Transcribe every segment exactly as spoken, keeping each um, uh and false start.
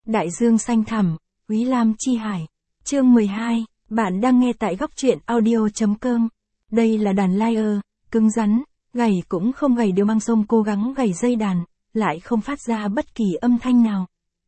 Đại dương xanh thẳm, Úy Lam chi hải. Chương mười hai, bạn đang nghe tại góc truyện audio chấm com. Đây là đàn lyre, cứng rắn, gảy cũng không gảy điều mang sông cố gắng gảy dây đàn, lại không phát ra bất kỳ âm thanh nào.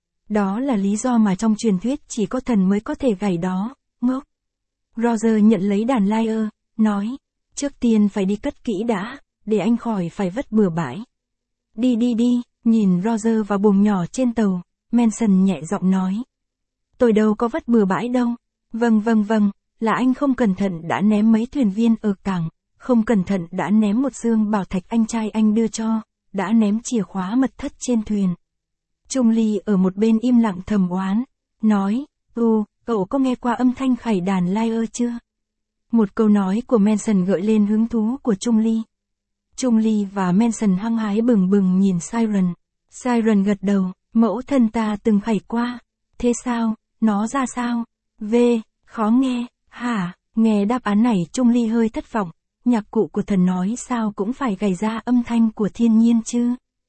Đó là lý do mà trong truyền thuyết chỉ có thần mới có thể gảy đó, ngốc. Roger nhận lấy đàn lyre, nói, trước tiên phải đi cất kỹ đã, để anh khỏi phải vất bừa bãi. Đi đi đi, nhìn Roger vào buồng nhỏ trên tàu, Manson nhẹ giọng nói. Tôi đâu có vất bừa bãi đâu. Vâng vâng vâng, là anh không cẩn thận đã ném mấy thuyền viên ở cảng, không cẩn thận đã ném một dương bảo thạch anh trai anh đưa cho, đã ném chìa khóa mật thất trên thuyền. Trung Ly ở một bên im lặng thầm oán, nói, ừ, cậu có nghe qua âm thanh khải đàn lyre chưa? Một câu nói của Manson gợi lên hứng thú của Trung Ly. Trung Ly và Manson hăng hái bừng bừng nhìn Siren. Siren gật đầu, mẫu thân ta từng khải qua. Thế sao, nó ra sao? V, khó nghe, hả? Nghe đáp án này Trung Ly hơi thất vọng, nhạc cụ của thần nói sao cũng phải gảy ra âm thanh của thiên nhiên chứ.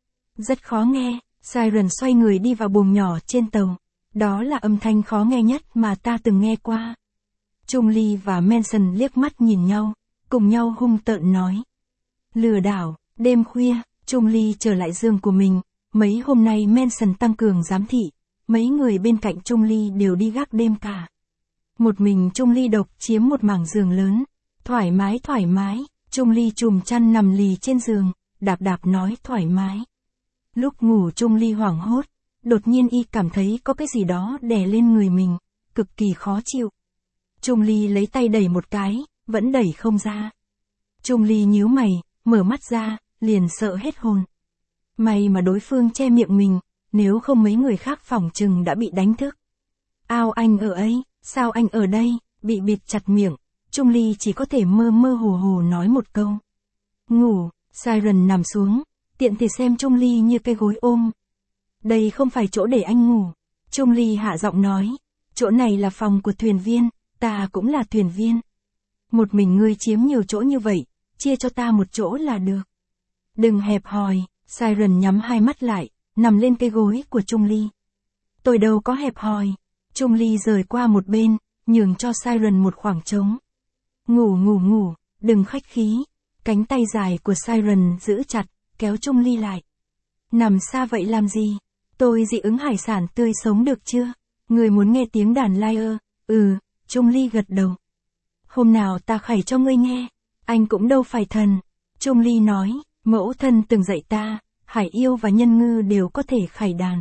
Rất khó nghe, Siren xoay người đi vào buồng nhỏ trên tàu. Đó là âm thanh khó nghe nhất mà ta từng nghe qua. Trung Ly và Manson liếc mắt nhìn nhau, cùng nhau hung tợn nói. Lừa đảo, đêm khuya, Trung Ly trở lại giường của mình, mấy hôm nay Manson tăng cường giám thị, mấy người bên cạnh Trung Ly đều đi gác đêm cả. Một mình Trung Ly độc chiếm một mảng giường lớn, thoải mái thoải mái, Trung Ly chùm chăn nằm lì trên giường, đạp đạp nói thoải mái. Lúc ngủ Trung Ly hoảng hốt, đột nhiên y cảm thấy có cái gì đó đè lên người mình, cực kỳ khó chịu. Trung Ly lấy tay đẩy một cái, vẫn đẩy không ra. Trung Ly nhíu mày, mở mắt ra, liền sợ hết hồn. May mà đối phương che miệng mình, nếu không mấy người khác phỏng chừng đã bị đánh thức. Ao anh ở ấy, sao anh ở đây, bị bịt chặt miệng, Trung Ly chỉ có thể mơ mơ hồ hồ nói một câu. Ngủ, Siren nằm xuống, tiện thì xem Trung Ly như cái gối ôm. Đây không phải chỗ để anh ngủ, Trung Ly hạ giọng nói, chỗ này là phòng của thuyền viên, ta cũng là thuyền viên. Một mình ngươi chiếm nhiều chỗ như vậy, chia cho ta một chỗ là được. Đừng hẹp hòi, Siren nhắm hai mắt lại, nằm lên cái gối của Trung Ly. Tôi đâu có hẹp hòi. Trung Ly rời qua một bên, nhường cho Siren một khoảng trống. Ngủ ngủ ngủ, đừng khách khí. Cánh tay dài của Siren giữ chặt, kéo Trung Ly lại. Nằm xa vậy làm gì? Tôi dị ứng hải sản tươi sống được chưa? Người muốn nghe tiếng đàn lyre? Ừ, Trung Ly gật đầu. Hôm nào ta khải cho ngươi nghe. Anh cũng đâu phải thần. Trung Ly nói, mẫu thân từng dạy ta, hải yêu và nhân ngư đều có thể khải đàn.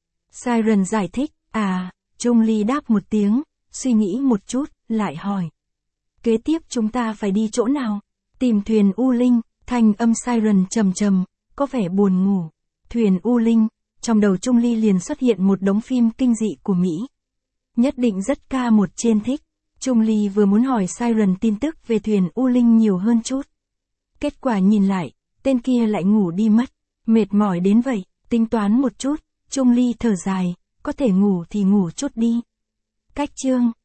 Siren giải thích, à, Trung Ly đáp một tiếng, suy nghĩ một chút, lại hỏi. Kế tiếp chúng ta phải đi chỗ nào? Tìm thuyền U Linh, thanh âm Siren trầm trầm, có vẻ buồn ngủ. Thuyền U Linh, trong đầu Trung Ly liền xuất hiện một đống phim kinh dị của Mỹ. Nhất định rất ca một trên thích. Trung Ly vừa muốn hỏi Siren tin tức về thuyền U Linh nhiều hơn chút. Kết quả nhìn lại, tên kia lại ngủ đi mất. Mệt mỏi đến vậy, tính toán một chút, Trung Ly thở dài, có thể ngủ thì ngủ chút đi. Cách chương